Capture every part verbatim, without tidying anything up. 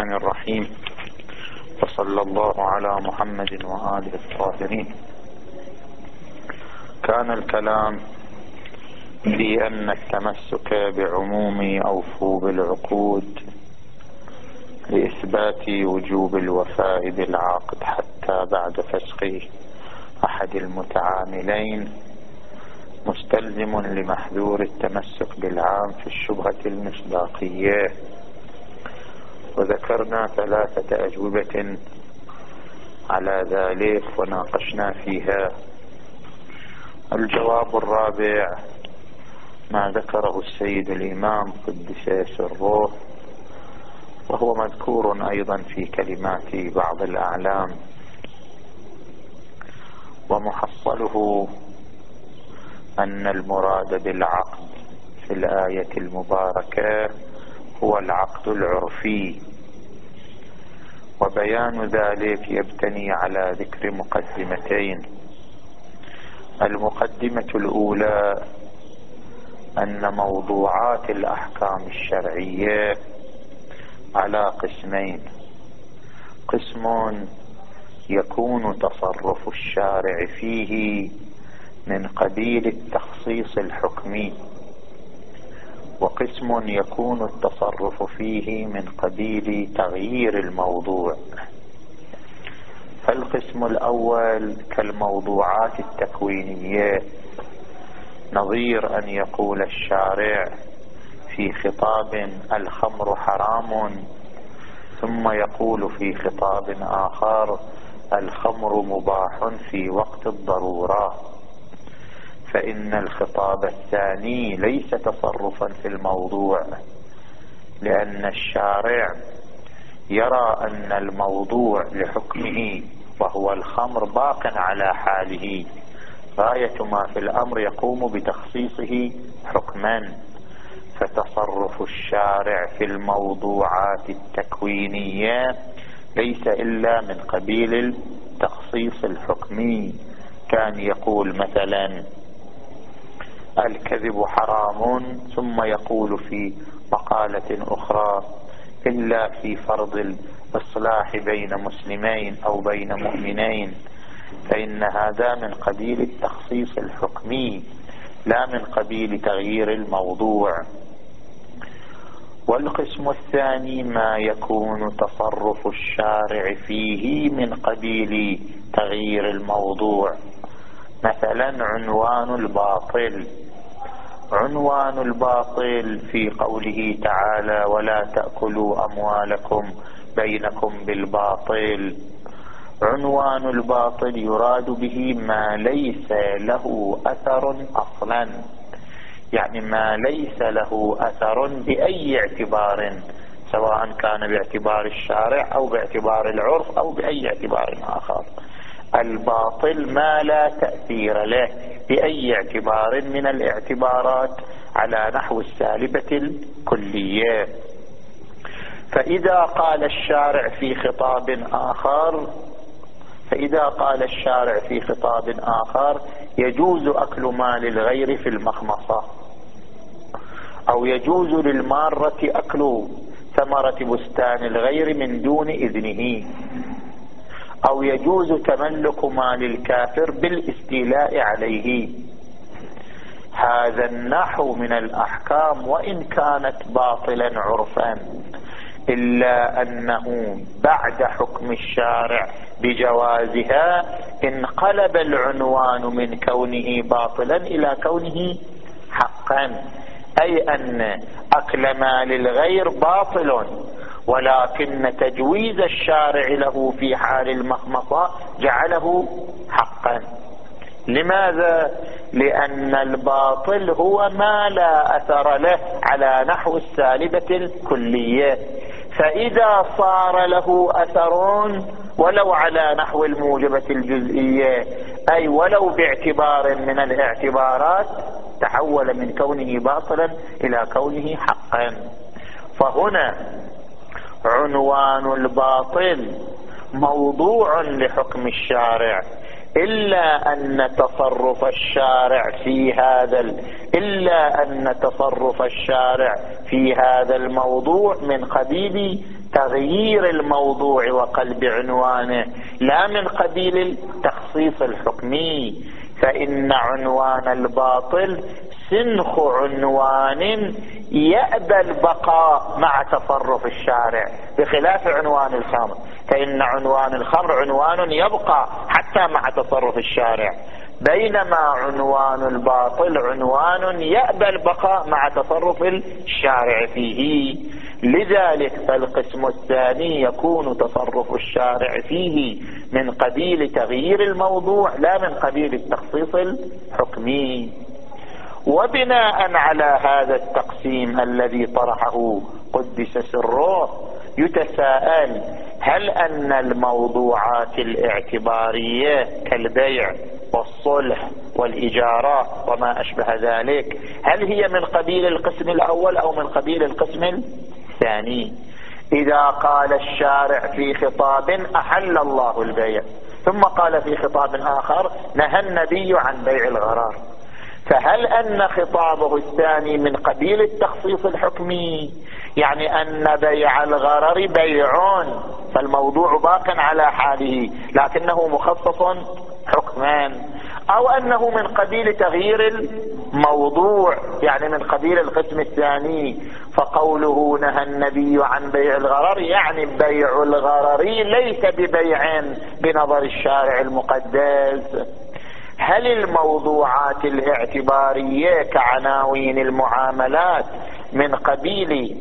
الرحمن الرحيم، وصلى الله على محمد وآله الطاهرين. كان الكلام في أن التمسك بعموم أوفوا بالعقود لإثبات وجوب الوفاء بالعقد حتى بعد فسخ أحد المتعاملين مستلزم لمحذور التمسك بالعام في الشبهة المصداقية، وذكرنا ثلاثة أجوبة على ذلك وناقشنا فيها. الجواب الرابع ما ذكره السيد الإمام قدس سره، وهو مذكور أيضا في كلمات بعض الأعلام، ومحصله أن المراد بالعقد في الآية المباركة هو العقد العرفي، وبيان ذلك يبتني على ذكر مقدمتين. المقدمة الأولى أن موضوعات الأحكام الشرعية على قسمين: قسم يكون تصرف الشارع فيه من قبيل التخصيص الحكمي، وقسم يكون التصرف فيه من قبيل تغيير الموضوع. فالقسم الأول كالموضوعات التكوينية، نظير أن يقول الشارع في خطاب الخمر حرام، ثم يقول في خطاب آخر الخمر مباح في وقت الضرورة، فإن الخطاب الثاني ليس تصرفا في الموضوع، لأن الشارع يرى أن الموضوع لحكمه وهو الخمر باق على حاله، غاية ما في الأمر يقوم بتخصيصه حكما. فتصرف الشارع في الموضوعات التكوينية ليس إلا من قبيل التخصيص الحكمي. كان يقول مثلا الكذب حرام، ثم يقول في مقالة أخرى إلا في فرض الإصلاح بين مسلمين أو بين مؤمنين، فإن هذا من قبيل التخصيص الحكمي لا من قبيل تغيير الموضوع. والقسم الثاني ما يكون تصرف الشارع فيه من قبيل تغيير الموضوع، مثلا عنوان الباطل. عنوان الباطل في قوله تعالى ولا تأكلوا أموالكم بينكم بالباطل، عنوان الباطل يراد به ما ليس له أثر أصلا، يعني ما ليس له أثر بأي اعتبار، سواء كان باعتبار الشارع أو باعتبار العرف أو بأي اعتبار آخر. الباطل ما لا تأثير له بأي اعتبار من الاعتبارات على نحو السالبة الكلية. فإذا قال الشارع في خطاب آخر فإذا قال الشارع في خطاب آخر يجوز أكل مال الغير في المخمصة، أو يجوز للمارة أكل ثمرة بستان الغير من دون إذنه، أو يجوز تملك مال الكافر بالاستيلاء عليه، هذا النحو من الأحكام وإن كانت باطلا عرفا، إلا أنه بعد حكم الشارع بجوازها انقلب العنوان من كونه باطلا إلى كونه حقا، أي أن أكل مال الغير باطل، ولكن تجويز الشارع له في حال المخمصة جعله حقا. لماذا؟ لأن الباطل هو ما لا أثر له على نحو السالبة الكلية، فإذا صار له أثر ولو على نحو الموجبة الجزئية، أي ولو باعتبار من الاعتبارات، تحول من كونه باطلا إلى كونه حقا. فهنا عنوان الباطل موضوع لحكم الشارع، إلا أن تصرف الشارع في هذا إلا أن تصرف الشارع في هذا الموضوع من قبيل تغيير الموضوع وقلب عنوانه، لا من قبيل التخصيص الحكمي، فإن عنوان الباطل سنخ عنوان يأبى البقاء مع تصرف الشارع، بخلاف عنوان الخمر، فإن عنوان الخمر عنوان يبقى حتى مع تصرف الشارع، بينما عنوان الباطل عنوان يأبى البقاء مع تصرف الشارع فيه. لذلك فالقسم الثاني يكون تصرف الشارع فيه من قبيل تغيير الموضوع لا من قبيل التخصيص الحكمي. وبناء على هذا التقسيم الذي طرحه قدس سره يتساءل: هل أن الموضوعات الاعتبارية كالبيع والصلح والإجارة وما أشبه ذلك هل هي من قبيل القسم الأول أو من قبيل القسم الثاني؟ إذا قال الشارع في خطاب أحل الله البيع، ثم قال في خطاب آخر نهى النبي عن بيع الغرار، فهل أن خطابه الثاني من قبيل التخصيص الحكمي، يعني أن بيع الغرر بيع فالموضوع باق على حاله لكنه مخصص حكمان، أو أنه من قبيل تغيير الموضوع يعني من قبيل القسم الثاني، فقوله نهى النبي عن بيع الغرر يعني بيع الغرر ليس ببيع بنظر الشارع المقدس. هل الموضوعات الاعتبارية كعناوين المعاملات من قبيل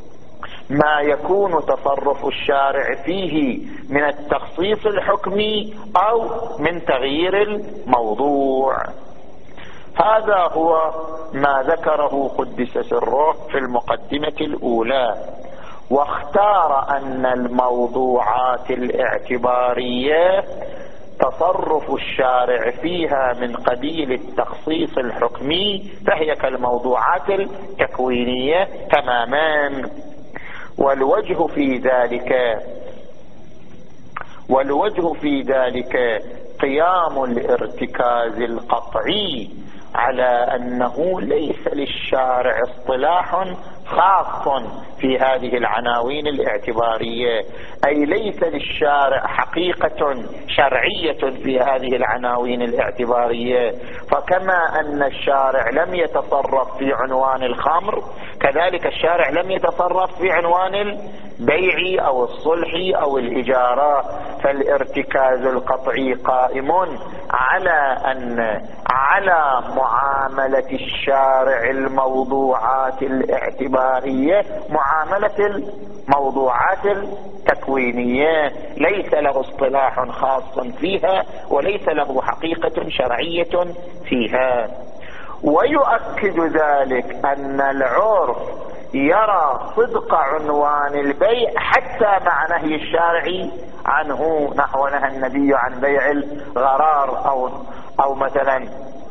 ما يكون تصرف الشارع فيه من التخصيص الحكمي أو من تغيير الموضوع؟ هذا هو ما ذكره قدس سره في المقدمة الأولى، واختار أن الموضوعات الاعتبارية تصرف الشارع فيها من قبيل التخصيص الحكمي فهي كالموضوعات التكوينية تماما. والوجه في ذلك والوجه في ذلك قيام الارتكاز القطعي على أنه ليس للشارع اصطلاح خاص في هذه العناوين الاعتبارية، أي ليس للشارع حقيقة شرعية في هذه العناوين الاعتبارية، فكما أن الشارع لم يتصرف في عنوان الخمر كذلك الشارع لم يتصرف في عنوان البيع أو الصلح أو الإجارة، فالارتكاز القطعي قائم على أن على معاملة الشارع الموضوعات الاعتبارية معاملة الموضوعات التكوينية، ليس له اصطلاح خاص فيها وليس له حقيقة شرعية فيها. ويؤكد ذلك أن العرف يرى صدق عنوان البيع حتى مع نهي الشارع عنه، نحو نهى النبي عن بيع الغرار أو أو مثلا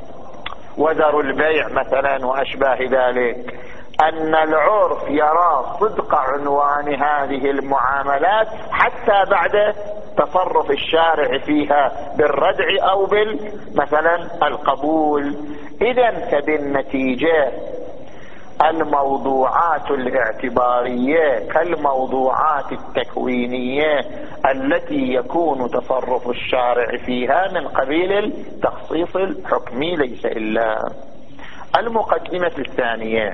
وذر البيع مثلا وأشباه ذلك، أن العرف يرى صدق عنوان هذه المعاملات حتى بعد تصرف الشارع فيها بالردع أو مثلا القبول. إذن فبالنتيجة الموضوعات الاعتبارية كالموضوعات التكوينية التي يكون تصرف الشارع فيها من قبيل التخصيص الحكمي ليس إلا. المقدمة الثانية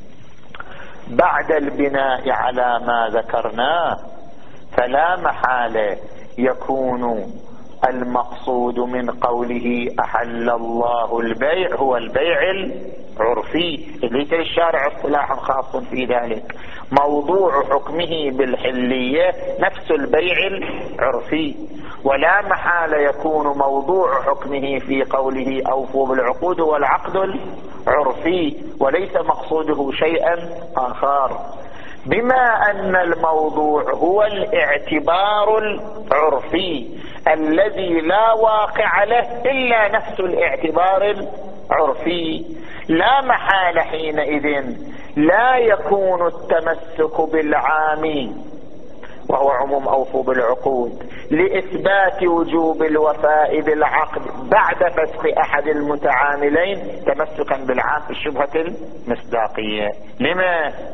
بعد البناء على ما ذكرناه فلا محالة يكون المقصود من قوله أحل الله البيع هو البيع العرفي، ليس للشارع اصطلاح خاص في ذلك، موضوع حكمه بالحلية نفس البيع العرفي، ولا محالة يكون موضوع حكمه في قوله أوفوا بالعقود والعقد العرفي وليس مقصوده شيئا آخر، بما أن الموضوع هو الاعتبار العرفي الذي لا واقع له إلا نفس الاعتبار العرفي. لا محال حينئذ لا يكون التمسك بالعام وهو عموم أوفوا بالعقود لإثبات وجوب الوفاء بالعقد بعد فسخ أحد المتعاملين تمسكا بالعام في الشبهة المصداقية. لما؟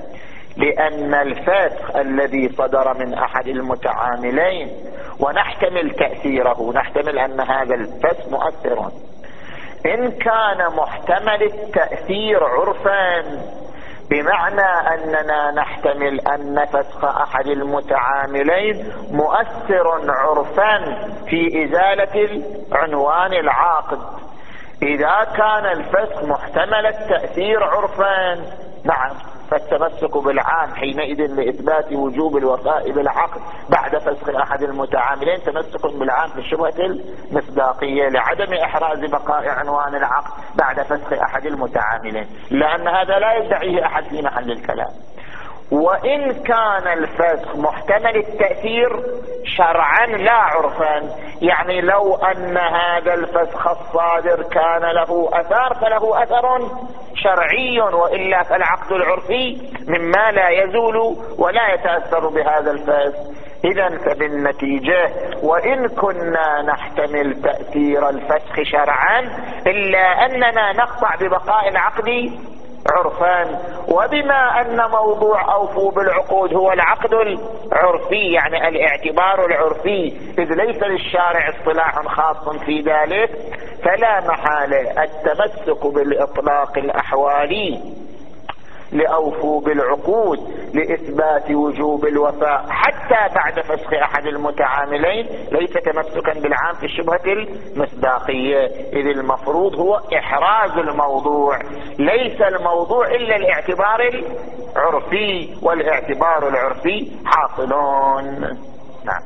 لأن الفسخ الذي صدر من أحد المتعاملين ونحتمل تأثيره، نحتمل أن هذا الفسخ مؤثر، إن كان محتمل التأثير عرفا بمعنى أننا نحتمل أن فسخ أحد المتعاملين مؤثر عرفا في إزالة عنوان العقد، إذا كان الفسخ محتمل التأثير عرفا نعم فالتمسك بالعام حينئذ لإثبات وجوب الوفاء بالعقد بعد فسخ أحد المتعاملين تمسك بالعام في الشبهة المصداقية لعدم إحراز بقاء عنوان العقد بعد فسخ أحد المتعاملين، لأن هذا لا يدعيه أحد في محل الكلام. وإن كان الفسخ محتمل التأثير شرعا لا عرفا، يعني لو أن هذا الفسخ الصادر كان له أثر فله أثر شرعي، وإلا فالعقد العرفي مما لا يزول ولا يتأثر بهذا الفسخ. إذن فبالنتيجة وإن كنا نحتمل تأثير الفسخ شرعا إلا أننا نقطع ببقاء العقد عرفا، وبما أن موضوع أوفوا بالعقود هو العقد العرفي يعني الاعتبار العرفي إذ ليس للشارع اصطلاح خاص في ذلك، فلا محالة التمسك بالإطلاق الأحوالي لأوفوا بالعقود لإثبات وجوب الوفاء حتى بعد فسخ أحد المتعاملين ليس تمسكا بالعام في الشبهة المصداقية، إذ المفروض هو إحراز الموضوع، ليس الموضوع إلا الاعتبار العرفي، والاعتبار العرفي حاصلون. نعم.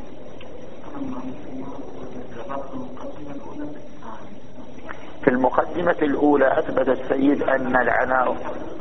في المقدمة الأولى أثبت السيد أن العناوين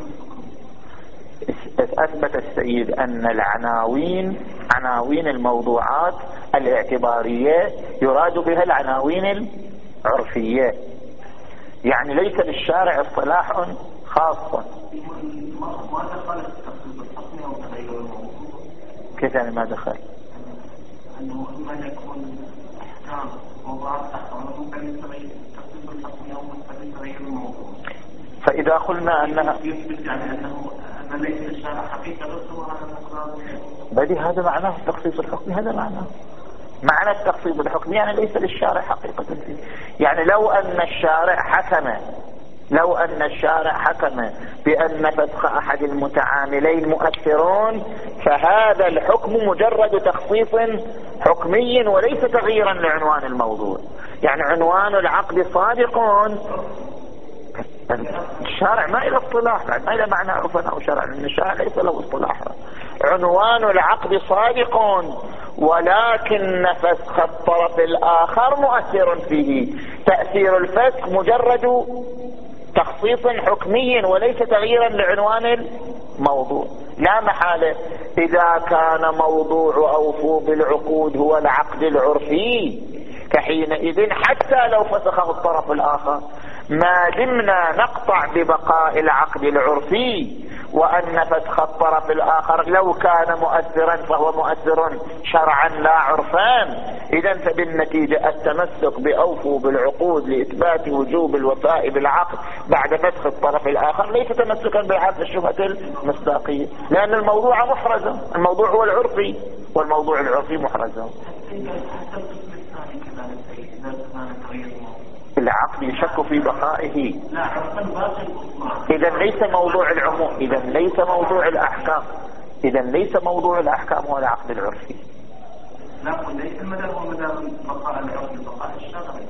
أثبت السيد أن العناوين عناوين الموضوعات الاعتبارية يراد بها العناوين العرفية، يعني ليس للشارع اصطلاح خاص. ما دخل التخصيص الحكمي أو تغير الموضوع؟ كيف يعني ما دخل؟ أنه إما يكون أحكام موضوعات أخرى ممكن يتغير التخصيص الحكمي أو ممكن يتغير الموضوع. فإذا قلنا أنها يثبت يعني أنه أن ليس للشارع حقيقة رسوها على بدي هذا معناه التخصيص الحكمي، هذا معناه معنى التخصيص الحكمي يعني ليس للشارع حقيقة فيه. يعني لو أن الشارع حكم لو أن الشارع حكم بأن فسخ أحد المتعاملين مؤثرون فهذا الحكم مجرد تخصيص حكمي وليس تغييرا لعنوان الموضوع، يعني عنوان العقد صادق، الشارع ما إلى اصطلاح ما إلى معنى عرفا أو شرعا، لأن الشارع ليس له اصطلاح، عنوان العقد صادق ولكن فسخ الطرف الآخر مؤثر فيه، تأثير الفسخ مجرد تخصيص حكمي وليس تغييرا لعنوان الموضوع. لا محالة إذا كان موضوع أوفوا بالعقود هو العقد العرفي فحينئذ حتى لو فسخه الطرف الآخر ما دمنا نقطع ببقاء العقد العرفي، وأن فسخ الطرف الآخر لو كان مؤثرا فهو مؤثر شرعا لا عرفان. إذن فبالنتيجة التمسك بأوفوا بالعقود لإثبات وجوب الوفاء بالعقد بعد فسخ الطرف الآخر ليس تمسكا بالعقد الشبهة المصداقية، لأن الموضوع محرز، الموضوع هو العرفي والموضوع العرفي محرز. العقد يشك في بقائه، إذا ليس موضوع العموم، إذا ليس موضوع الأحكام، إذا ليس موضوع الأحكام هو العقد العرفي. لا ليس مدار هو مدار بقاء العرفي بقاء الشرعي.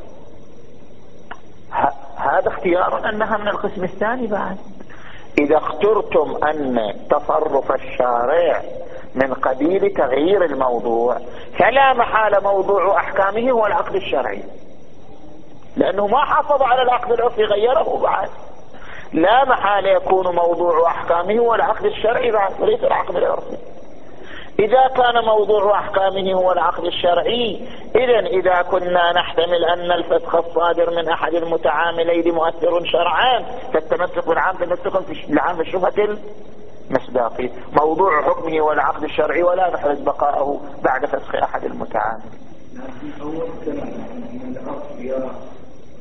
هذا اختيار أنها من القسم الثاني بعد. إذا اخترتم أن تصرف الشارع من قبيل تغيير الموضوع فلا محالة موضوع أحكامه هو العقد الشرعي، لأنه ما حافظ على العقد العرفي غيره بعد، لا محالة يكون موضوع أحكامه هو العقد الشرعي بعد وليس العقد العرفي. إذا كان موضوع أحكامه هو العقد الشرعي إذن إذا كنا نحتمل أن الفسخ الصادر من أحد المتعاملين مؤثر شرعان فالتمسك بالعام تمسك في العام في الشبهة المصداقية، موضوع حكمه هو العقد الشرعي ولا نحرز بقاءه بعد فسخ أحد المتعاملين. أول كلام أن العقد يرى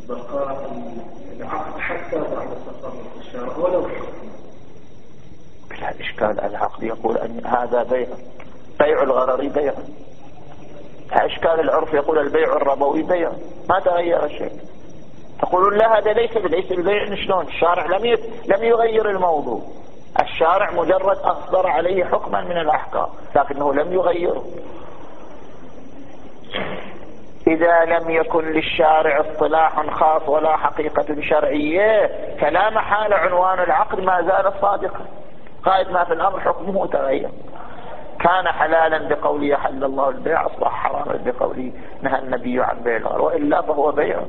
بقاء العقد حتى بعد تصرف الشارع ولو الإشكال العقدي يقول أن هذا بيع، بيع الغرر بيع. الإشكال العرف يقول البيع الربوي بيع، ما تغير شيء. تقولون لا هذا ليس ليس البيع. شلون؟ الشارع لم لم يغير الموضوع، الشارع مجرد أصدر عليه حكما من الأحكام لكنه لم يغيره. إذا لم يكن للشارع اصطلاح خاص ولا حقيقة شرعية فلا محال عنوان العقد ما زال صادقا، قائد ما في الأمر حكمه تغير. كان حلالا بقوله حل الله البيع، أصبح حراما بقوله نهى النبي عن بيع الغرر، وإلا فهو بيع.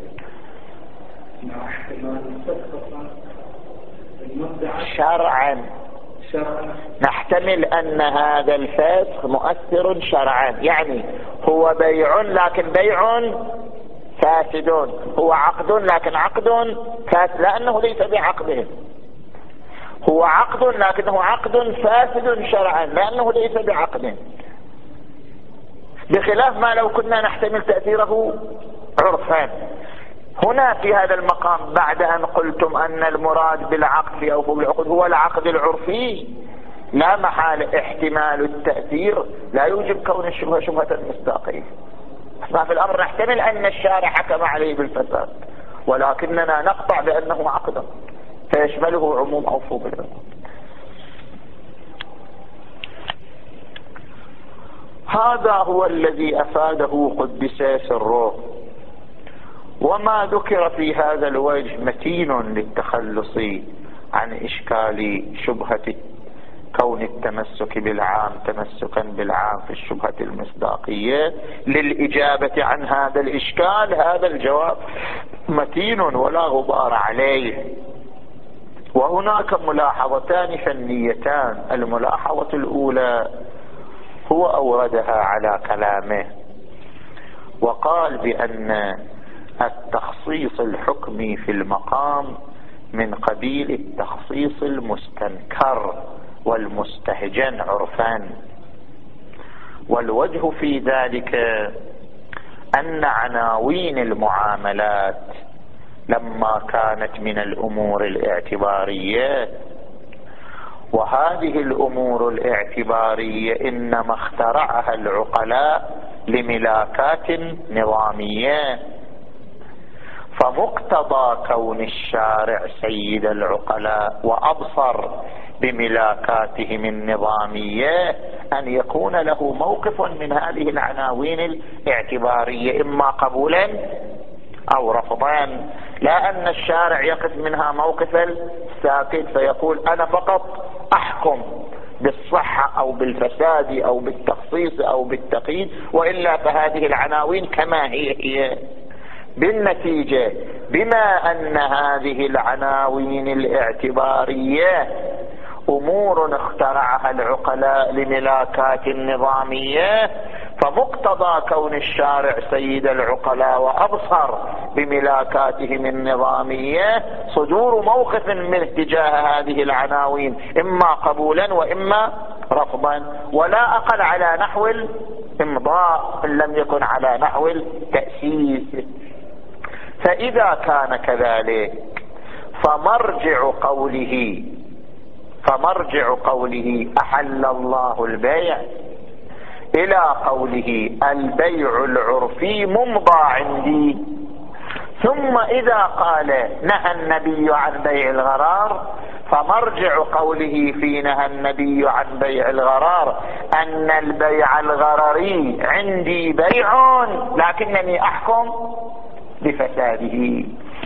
شرعا نحتمل أن هذا الفسخ مؤثر شرعا، يعني هو بيع لكن بيع فاسد، هو عقد لكن عقد فاسد، لأنه ليس بعقده. هو عقد لكنه عقد فاسد شرعا لأنه ليس بعقده، بخلاف ما لو كنا نحتمل تأثيره عرفا. هنا في هذا المقام بعد أن قلتم أن المراد بالعقد في أوفق العقود هو العقد العرفي، لا محال احتمال التأثير لا يوجب كون الشبهة شبهة مصداقية. ما في الأمر نحتمل أن الشارع حكم عليه بالفساد، ولكننا نقطع بأنه عقد فيشمله عموم أوفق العقود. هذا هو الذي أفاده قدس سره. وما ذكر في هذا الوجه متين للتخلص عن إشكال شبهة كون التمسك بالعام تمسكا بالعام في الشبهة المصداقية. للإجابة عن هذا الإشكال هذا الجواب متين ولا غبار عليه. وهناك ملاحظتان فنيتان. الملاحظة الأولى هو أوردها على كلامه وقال بأن التخصيص الحكمي في المقام من قبيل التخصيص المستنكر والمستهجن عرفان. والوجه في ذلك أن عناوين المعاملات لما كانت من الأمور الاعتبارية، وهذه الأمور الاعتبارية إنما اخترعها العقلاء لملاكات نظامية، فمقتضى كون الشارع سيد العقلاء وأبصر بملاكاتهم النظامية أن يكون له موقف من هذه العناوين الاعتبارية إما قبولا أو رفضا، لا أن الشارع يقف منها موقف الساكت فيقول أنا فقط أحكم بالصحة أو بالفساد أو بالتخصيص أو بالتقييد، وإلا فهذه العناوين كما هي هي. بالنتيجة بما أن هذه العناوين الاعتبارية أمور اخترعها العقلاء لملاكات النظامية، فمقتضى كون الشارع سيد العقلاء وأبصر بملاكاتهم النظامية صدور موقف من تجاه هذه العناوين إما قبولا وإما رفضا، ولا أقل على نحو الإمضاء إن لم يكن على نحو التأسيس. فإذا كان كذلك فمرجع قوله فمرجع قوله أحل الله البيع إلى قوله البيع العرفي ممضى عندي، ثم إذا قال نهى النبي عن بيع الغرار فمرجع قوله في نهى النبي عن بيع الغرار أن البيع الغرري عندي بيع لكنني أحكم بفساده.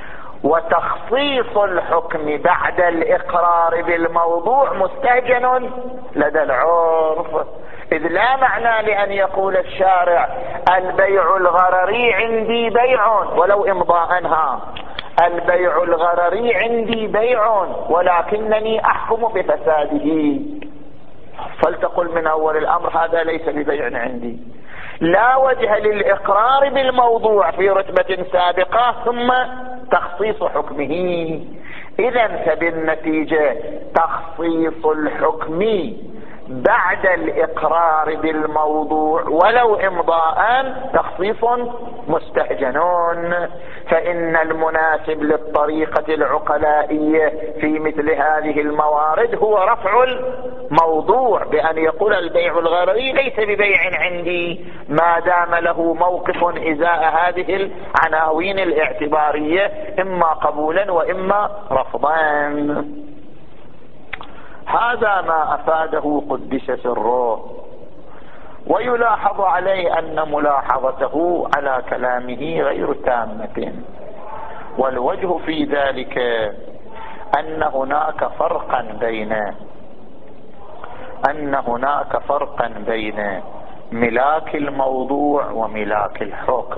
وتخصيص الحكم بعد الإقرار بالموضوع مستهجن لدى العرف، إذ لا معنى لأن يقول الشارع البيع الغرري عندي بيع ولو إمضاءها، البيع الغرري عندي بيع ولكنني أحكم بفساده، فلتقل من أول الأمر هذا ليس ببيع عندي. لا وجه للإقرار بالموضوع في رتبة سابقة ثم تخصيص حكمه. إذن فبالنتيجة تخصيص الحكم بعد الإقرار بالموضوع ولو إمضاء تخصيص مستهجنون. فإن المناسب للطريقة العقلائية في مثل هذه الموارد هو رفع الموضوع بأن يقول البيع الغرري ليس ببيع عندي ما دام له موقف إزاء هذه العناوين الاعتبارية إما قبولا وإما رفضا. هذا ما أفاده قدس سره. ويلاحظ عليه أن ملاحظته على كلامه غير تامة، والوجه في ذلك أن هناك فرقا بين أن هناك فرقا بين ملاك الموضوع وملاك الحكم.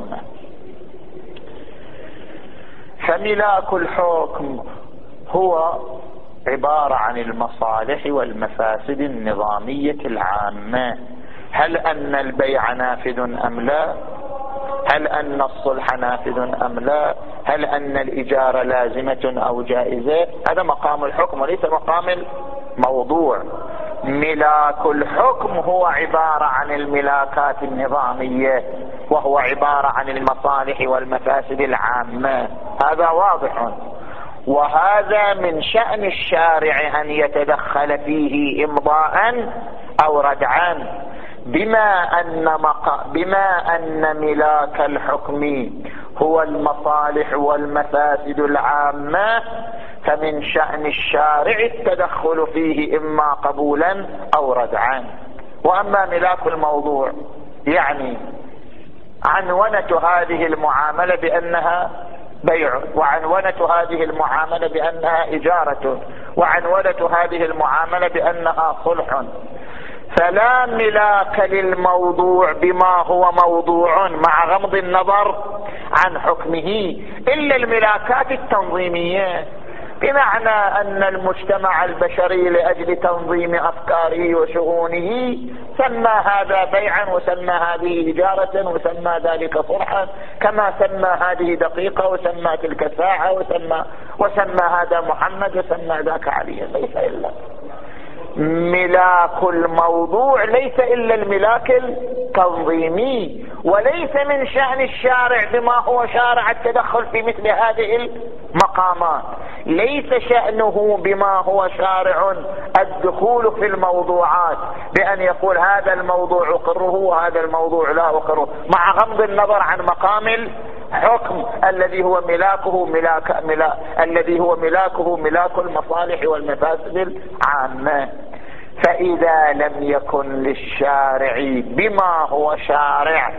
فملاك الحكم هو عبارة عن المصالح والمفاسد النظامية العامة. هل أن البيع نافذ أم لا؟ هل أن الصلح نافذ أم لا؟ هل أن الإجارة لازمة أو جائزة؟ هذا مقام الحكم وليس مقام الموضوع. ملاك الحكم هو عبارة عن الملاكات النظامية، وهو عبارة عن المصالح والمفاسد العامة. هذا واضح، وهذا من شأن الشارع أن يتدخل فيه إمضاء أو ردعا، بما أن, مق... بما أن ملاك الحكم هو المصالح والمفاسد العامة، فمن شأن الشارع التدخل فيه إما قبولا أو ردعا. وأما ملاك الموضوع يعني عنونة هذه المعاملة بأنها بيع، وعنونة هذه المعاملة بأنها إجارة، وعنونة هذه المعاملة بأنها صلح، فلا ملاك للموضوع بما هو موضوع مع غمض النظر عن حكمه إلا الملاكات التنظيمية، بمعنى أن المجتمع البشري لأجل تنظيم أفكاره وشؤونه سمى هذا بيعا وسمى هذه إجارة وسمى ذلك صلحا، كما سمى هذه دقيقة وسمى تلك ساعة وسمى, وسمى هذا محمد وسمى ذاك علي. ليس إلا ملاك الموضوع، ليس إلا الملاك التنظيمي، وليس من شأن الشارع بما هو شارع التدخل في مثل هذه المقامات. ليس شأنه بما هو شارع الدخول في الموضوعات بأن يقول هذا الموضوع أقره وهذا الموضوع لا أقره، مع غض النظر عن مقام الحكم الذي هو ملاكه ملاك ملاك الذي هو ملاكه ملاك المصالح والمفاسد العامة. فإذا لم يكن للشارع بما هو شارع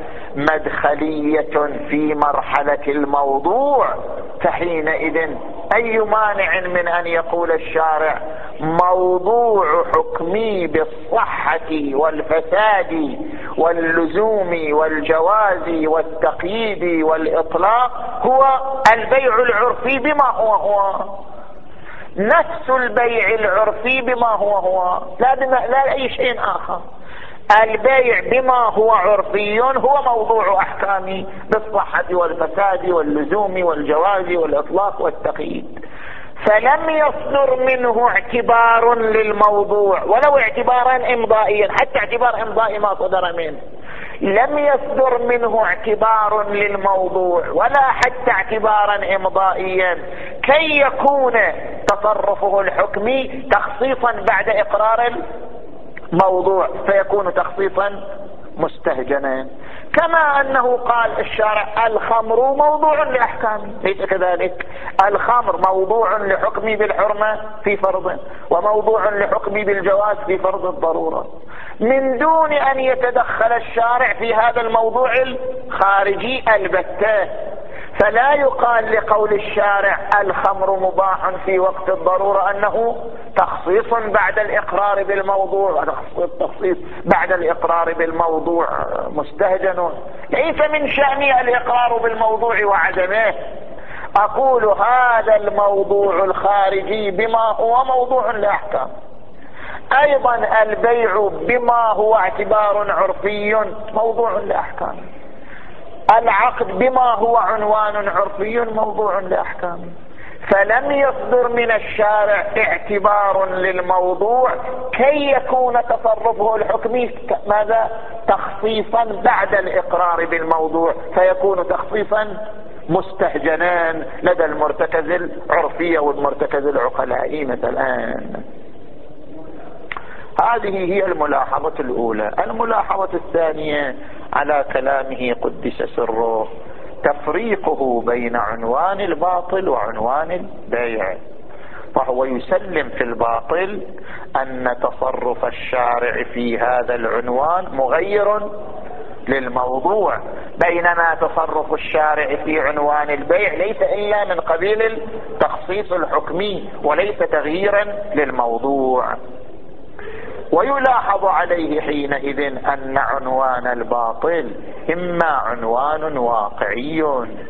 مدخلية في مرحلة الموضوع، فحينئذ أي مانع من أن يقول الشارع موضوع حكمي بالصحة والفساد واللزوم والجواز والتقييد والإطلاق هو البيع العرفي بما هو هو، نفس البيع العرفي بما هو هو، لا, بما لا أي شيء آخر. البيع بما هو عرفي هو موضوع أحكامي بالصحة والفساد واللزوم والجواز والإطلاق والتقييد، فلم يصدر منه اعتبار للموضوع ولو اعتبارا إمضائيا، حتى اعتبار إمضائي ما صدر منه، لم يصدر منه اعتبار للموضوع ولا حتى اعتبارا إمضائيا كي يكون تصرفه الحكمي تخصيصا بعد إقرار الموضوع، فيكون تخصيصا مستهجنا. كما أنه قال الشارع الخمر موضوع لأحكامه، ليس كذلك؟ الخمر موضوع لحكمي بالحرمة في فرض، وموضوع لحكمي بالجواز في فرض الضرورة، من دون أن يتدخل الشارع في هذا الموضوع الخارجي البتة. فلا يقال لقول الشارع الخمر مباح في وقت الضرورة أنه تخصيص بعد الإقرار بالموضوع، تخصيص بعد الإقرار بالموضوع مستهجن. ليس من شأني الإقرار بالموضوع وعدمه، أقول هذا الموضوع الخارجي بما هو موضوع لأحكام. أيضا البيع بما هو اعتبار عرفي موضوع لأحكام، العقد بما هو عنوان عرفي موضوع لأحكام. فلم يصدر من الشارع اعتبار للموضوع كي يكون تصرفه الحكمي ماذا؟ تخصيصا بعد الإقرار بالموضوع، فيكون تخصيصا مستهجنان لدى المرتكز العرفية والمرتكز العقلائي مثلا. هذه هي الملاحظة الأولى. الملاحظة الثانية على كلامه قدس سره تفريقه بين عنوان الباطل وعنوان البيع. فهو يسلم في الباطل أن تصرف الشارع في هذا العنوان مغير للموضوع، بينما تصرف الشارع في عنوان البيع ليس إلا من قبيل التخصيص الحكمي وليس تغييرا للموضوع. ويلاحظ عليه حينئذ أن عنوان الباطل إما عنوان واقعي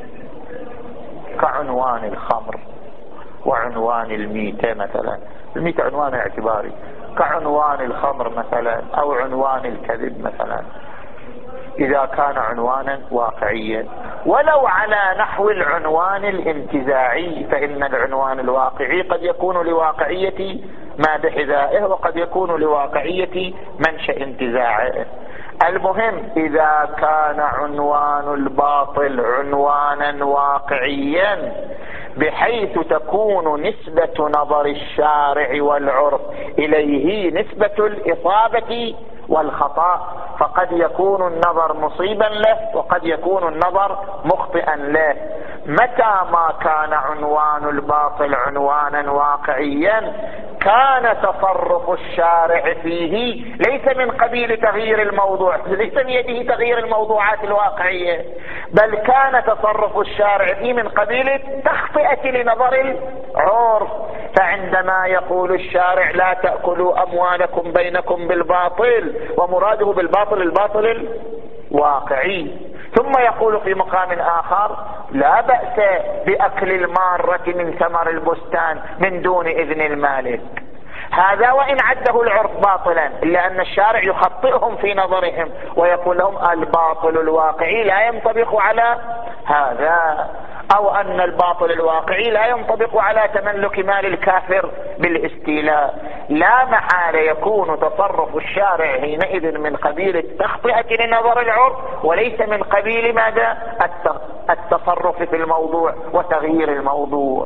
كعنوان الخمر وعنوان الميتة مثلا، الميتة عنوان اعتباري، كعنوان الخمر مثلا أو عنوان الكذب مثلا إذا كان عنوانا واقعيا. ولو على نحو العنوان الانتزاعي، فإن العنوان الواقعي قد يكون لواقعية ما بحذائه وقد يكون لواقعية منشأ انتزاعه. المهم إذا كان عنوان الباطل عنوانا واقعيا بحيث تكون نسبة نظر الشارع والعرف إليه نسبة الإصابة والخطأ، فقد يكون النظر مصيبا له وقد يكون النظر مخطئا له. متى ما كان عنوان الباطل عنوانا واقعيا كان تصرف الشارع فيه ليس من قبيل تغيير الموضوع، ليس بيده تغيير الموضوعات الواقعية، بل كان تصرف الشارع فيه من قبيل التخطئة لنظر العرف. فعندما يقول الشارع لا تأكلوا أموالكم بينكم بالباطل، ومراده بالباطل الباطل الواقعي، ثم يقول في مقام آخر لا بأس بأكل المارة من ثمر البستان من دون إذن المالك، هذا وإن عده العرف باطلا إلا أن الشارع يخطئهم في نظرهم ويقول لهم الباطل الواقعي لا ينطبق على هذا، أو أن الباطل الواقعي لا ينطبق على تملك مال الكافر بالاستيلاء. لا محالة يكون تصرف الشارع حينئذ من قبيل التخطئة لنظر العرف وليس من قبيل ماذا؟ التصرف في الموضوع وتغيير الموضوع.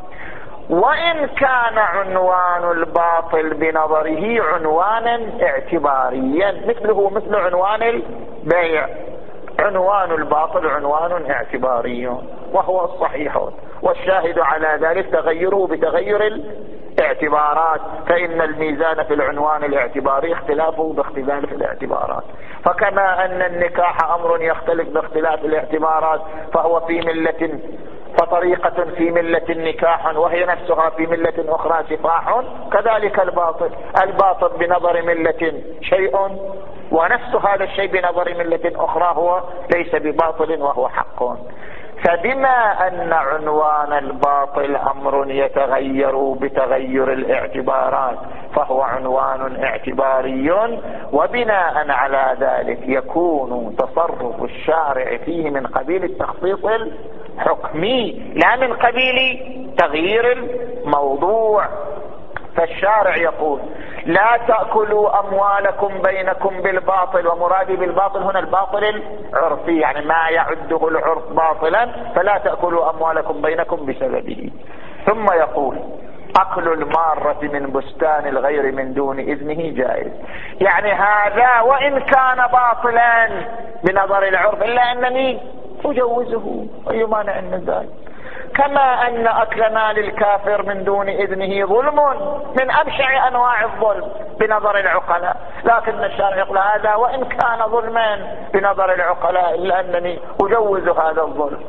وإن كان عنوان الباطل بنظره عنوانا اعتباريا مثله مثل عنوان البيع، عنوان الباطل عنوان اعتباري وهو الصحيح، والشاهد على ذلك تغيره بتغير الاعتبارات، فإن الميزان في العنوان الاعتباري اختلافه باختلاف الاعتبارات. فكما أن النكاح أمر يختلف باختلاف الاعتبارات فهو في ملة فطريقة في ملة نكاح وهي نفسها في ملة أخرى سفاح، كذلك الباطل الباطل بنظر ملة شيء ونفس هذا الشيء بنظر ملة أخرى هو ليس بباطل وهو حق. فبما أن عنوان الباطل أمر يتغير بتغير الاعتبارات فهو عنوان اعتباري، وبناء على ذلك يكون تصرف الشارع فيه من قبيل التخصيص الحكمي لا من قبيل تغيير الموضوع. فالشارع يقول لا تأكلوا أموالكم بينكم بالباطل، ومرادي بالباطل هنا الباطل العرفي، يعني ما يعده العرف باطلا، فلا تأكلوا أموالكم بينكم بسببه. ثم يقول أكل المارة من بستان الغير من دون إذنه جائز، يعني هذا وإن كان باطلا بنظر العرف إلا أنني أجوزه، أي مانع من ذلك. كما أن أكل مال الكافر من دون إذنه ظلم من أبشع أنواع الظلم بنظر العقلاء، لكن الشارع يقول هذا وإن كان ظلما بنظر العقلاء إلا أنني أجوز هذا الظلم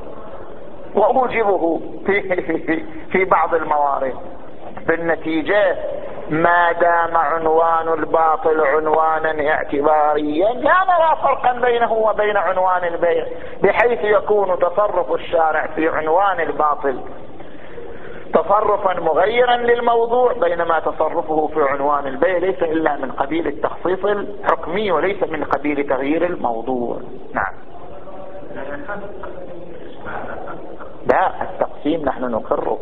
وأوجبه في, في, في بعض الموارد. بالنتيجة ما دام عنوان الباطل عنوانا اعتباريا لا نرى فرقا بينه وبين عنوان البيع، بحيث يكون تصرف الشارع في عنوان الباطل تصرفا مغيرا للموضوع، بينما تصرفه في عنوان البيع ليس إلا من قبيل التخصيص الحكمي وليس من قبيل تغيير الموضوع. نعم. لا التقسيم نحن نقره.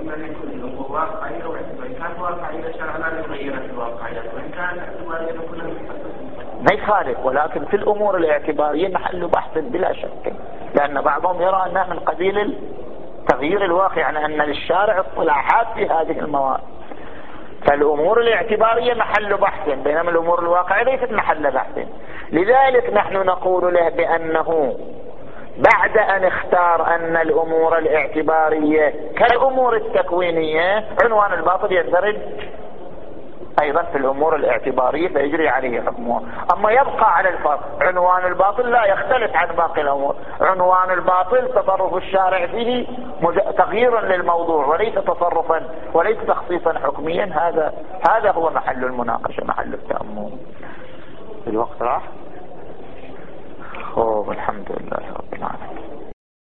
ما يخالف، ولكن في الأمور الاعتبارية محل بحث بلا شك، لأن بعضهم يرى أنها من قبيل تغيير الواقع، يعني أن للشارع اطلاعات في هذه المواد. فالأمور الاعتبارية محل بحث، بينما الأمور الواقعية ليست محل بحث. لذلك نحن نقول له بأنه بعد أن اختار أن الأمور الاعتبارية كالأمور التكوينية، عنوان الباطل يندرج أيضا في الأمور الاعتبارية فيجري عليه حكمه. أما يبقى على الفرق، عنوان الباطل لا يختلف عن باقي الأمور. عنوان الباطل تصرف الشارع فيه تغيير للموضوع وليس تصرفا وليس تخصيصا حكميا. هذا هذا هو محل المناقشة، محل التأمل. الوقت راح. أوه الحمد لله.